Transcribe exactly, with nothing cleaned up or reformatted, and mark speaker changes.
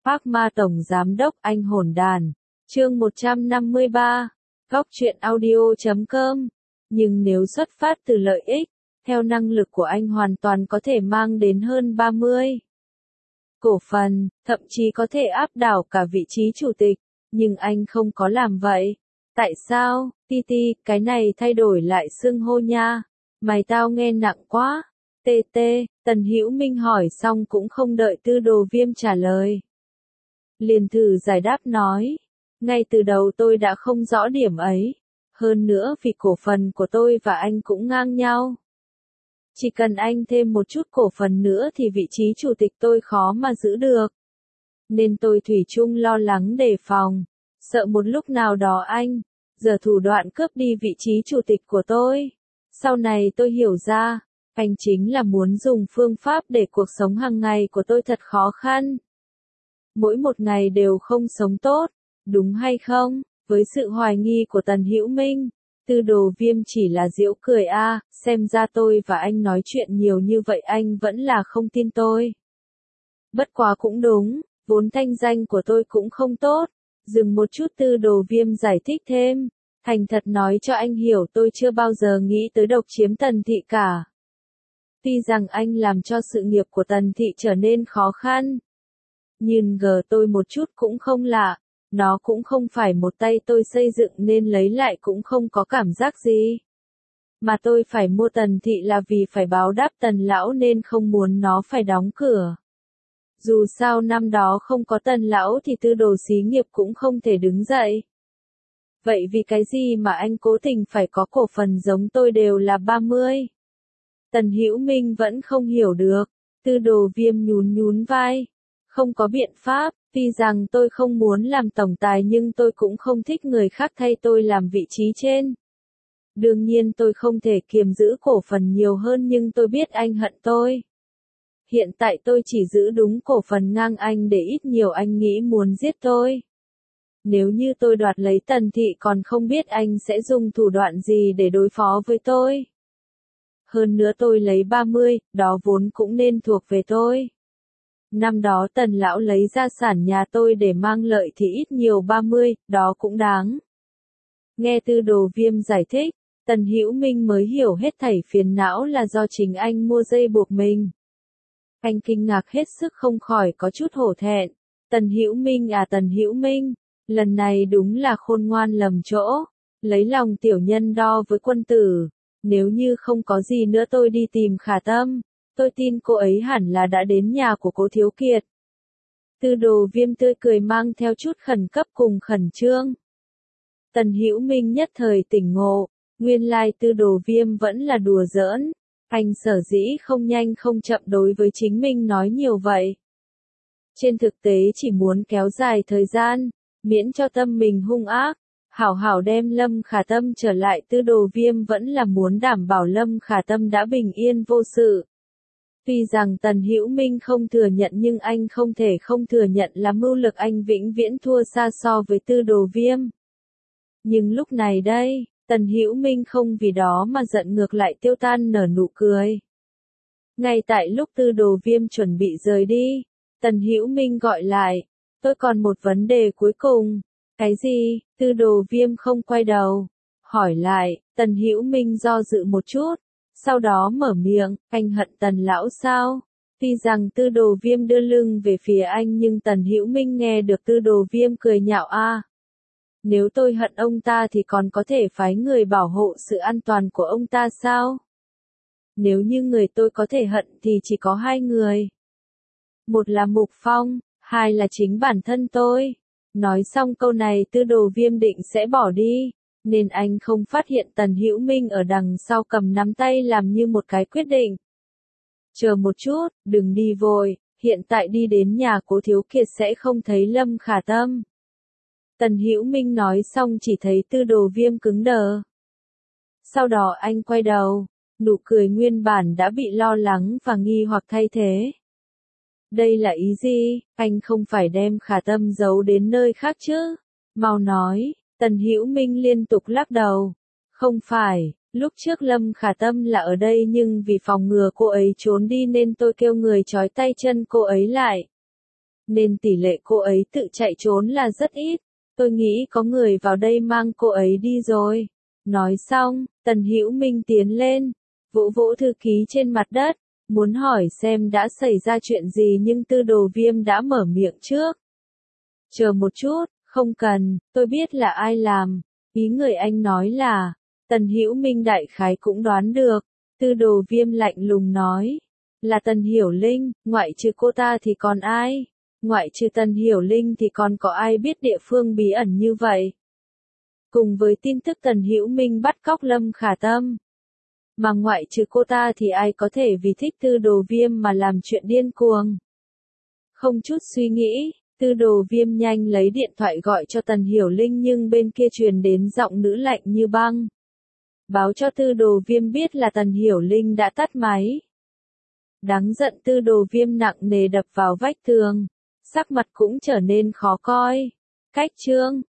Speaker 1: Park Ma Tổng Giám đốc Anh hỗn đàn. Chương một trăm năm mươi ba. Góc truyện audio chấm com. Nhưng nếu xuất phát từ lợi ích, theo năng lực của anh hoàn toàn có thể mang đến hơn ba mươi cổ phần, thậm chí có thể áp đảo cả vị trí chủ tịch, nhưng anh không có làm vậy. Tại sao? Titi, cái này thay đổi lại xưng hô nha. Mày tao nghe nặng quá. tê tê, Tần Hữu Minh hỏi xong cũng không đợi Tư Đồ Viêm trả lời. Liền thử giải đáp nói. Ngay từ đầu tôi đã không rõ điểm ấy. Hơn nữa vì cổ phần của tôi và anh cũng ngang nhau. Chỉ cần anh thêm một chút cổ phần nữa thì vị trí chủ tịch tôi khó mà giữ được. Nên tôi thủy chung lo lắng đề phòng. Sợ một lúc nào đó anh, giờ thủ đoạn cướp đi vị trí chủ tịch của tôi. Sau này tôi hiểu ra, anh chính là muốn dùng phương pháp để cuộc sống hàng ngày của tôi thật khó khăn. Mỗi một ngày đều không sống tốt, đúng hay không? Với sự hoài nghi của Tần Hữu Minh, Tư Đồ Viêm chỉ là giễu cười a, à, xem ra tôi và anh nói chuyện nhiều như vậy anh vẫn là không tin tôi. Bất quá cũng đúng, vốn thanh danh của tôi cũng không tốt. Dừng một chút Tư Đồ Viêm giải thích thêm, thành thật nói cho anh hiểu tôi chưa bao giờ nghĩ tới độc chiếm Tần Thị cả. Tuy rằng anh làm cho sự nghiệp của Tần Thị trở nên khó khăn, nhưng gờ tôi một chút cũng không lạ, nó cũng không phải một tay tôi xây dựng nên lấy lại cũng không có cảm giác gì. Mà tôi phải mua Tần Thị là vì phải báo đáp Tần Lão nên không muốn nó phải đóng cửa. Dù sao năm đó không có Tần Lão thì Tư Đồ xí nghiệp cũng không thể đứng dậy. Vậy vì cái gì mà anh cố tình phải có cổ phần giống tôi đều là ba mươi? Tần Hữu Minh vẫn không hiểu được. Tư Đồ Viêm nhún nhún vai. Không có biện pháp, tuy rằng tôi không muốn làm tổng tài nhưng tôi cũng không thích người khác thay tôi làm vị trí trên. Đương nhiên tôi không thể kiềm giữ cổ phần nhiều hơn nhưng tôi biết anh hận tôi. Hiện tại tôi chỉ giữ đúng cổ phần ngang anh để ít nhiều anh nghĩ muốn giết tôi. Nếu như tôi đoạt lấy Tần Thị còn không biết anh sẽ dùng thủ đoạn gì để đối phó với tôi. Hơn nữa tôi lấy ba mươi, đó vốn cũng nên thuộc về tôi. Năm đó Tần Lão lấy gia sản nhà tôi để mang lợi thì ít nhiều ba mươi, đó cũng đáng. Nghe Tư Đồ Viêm giải thích, Tần Hữu Minh mới hiểu hết thảy phiền não là do chính anh mua dây buộc mình. Anh kinh ngạc hết sức không khỏi có chút hổ thẹn. Tần Hữu Minh à Tần Hữu Minh, lần này đúng là khôn ngoan lầm chỗ, lấy lòng tiểu nhân đo với quân tử. Nếu như không có gì nữa tôi đi tìm Khả Tâm, tôi tin cô ấy hẳn là đã đến nhà của Cố Thiếu Kiệt. Tư Đồ Viêm tươi cười mang theo chút khẩn cấp cùng khẩn trương. Tần Hữu Minh nhất thời tỉnh ngộ, nguyên lai Tư Đồ Viêm vẫn là đùa giỡn. Anh sở dĩ không nhanh không chậm đối với chính mình nói nhiều vậy. Trên thực tế chỉ muốn kéo dài thời gian, miễn cho tâm mình hung ác, hảo hảo đem Lâm Khả Tâm trở lại. Tư Đồ Viêm vẫn là muốn đảm bảo Lâm Khả Tâm đã bình yên vô sự. Tuy rằng Tần Hữu Minh không thừa nhận nhưng anh không thể không thừa nhận là mưu lực anh vĩnh viễn thua xa so với Tư Đồ Viêm. Nhưng lúc này đây, Tần Hữu Minh không vì đó mà giận ngược lại tiêu tan nở nụ cười. Ngay tại lúc Tư Đồ Viêm chuẩn bị rời đi, Tần Hữu Minh gọi lại, tôi còn một vấn đề cuối cùng. Cái gì? Tư Đồ Viêm không quay đầu, hỏi lại. Tần Hữu Minh do dự một chút, sau đó mở miệng, anh hận Tần Lão sao? Tuy rằng Tư Đồ Viêm đưa lưng về phía anh nhưng Tần Hữu Minh nghe được Tư Đồ Viêm cười nhạo a. À, nếu tôi hận ông ta thì còn có thể phái người bảo hộ sự an toàn của ông ta sao? Nếu như người tôi có thể hận thì chỉ có hai người. Một là Mục Phong, hai là chính bản thân tôi. Nói xong câu này Tư Đồ Viêm định sẽ bỏ đi, nên anh không phát hiện Tần Hữu Minh ở đằng sau cầm nắm tay làm như một cái quyết định. Chờ một chút, đừng đi vội, hiện tại đi đến nhà Cố Thiếu Kiệt sẽ không thấy Lâm Khả Tâm. Tần Hữu Minh nói xong chỉ thấy Tư Đồ Viêm cứng đờ. Sau đó anh quay đầu, nụ cười nguyên bản đã bị lo lắng và nghi hoặc thay thế. Đây là ý gì? Anh không phải đem Khả Tâm giấu đến nơi khác chứ? Mau nói. Tần Hữu Minh liên tục lắc đầu. Không phải, lúc trước Lâm Khả Tâm là ở đây nhưng vì phòng ngừa cô ấy trốn đi nên tôi kêu người trói tay chân cô ấy lại. nên tỷ lệ cô ấy tự chạy trốn là rất ít. Tôi nghĩ có người vào đây mang cô ấy đi rồi. Nói xong, Tần Hữu Minh tiến lên, vỗ vỗ thư ký trên mặt đất, muốn hỏi xem đã xảy ra chuyện gì nhưng Tư Đồ Viêm đã mở miệng trước. Chờ một chút, không cần, tôi biết là ai làm. Ý người anh nói là, Tần Hữu Minh đại khái cũng đoán được. Tư Đồ Viêm lạnh lùng nói, là Tần Hiểu Linh, ngoại trừ cô ta thì còn ai? Ngoại trừ Tần Hiểu Linh thì còn có ai biết địa phương bí ẩn như vậy? Cùng với tin tức Tần Hữu Minh bắt cóc Lâm Khả Tâm. Mà ngoại trừ cô ta thì ai có thể vì thích Tư Đồ Viêm mà làm chuyện điên cuồng? Không chút suy nghĩ, Tư Đồ Viêm nhanh lấy điện thoại gọi cho Tần Hiểu Linh nhưng bên kia truyền đến giọng nữ lạnh như băng. Báo cho Tư Đồ Viêm biết là Tần Hiểu Linh đã tắt máy. Đáng giận Tư Đồ Viêm nặng nề đập vào vách tường, sắc mặt cũng trở nên khó coi. Cách chương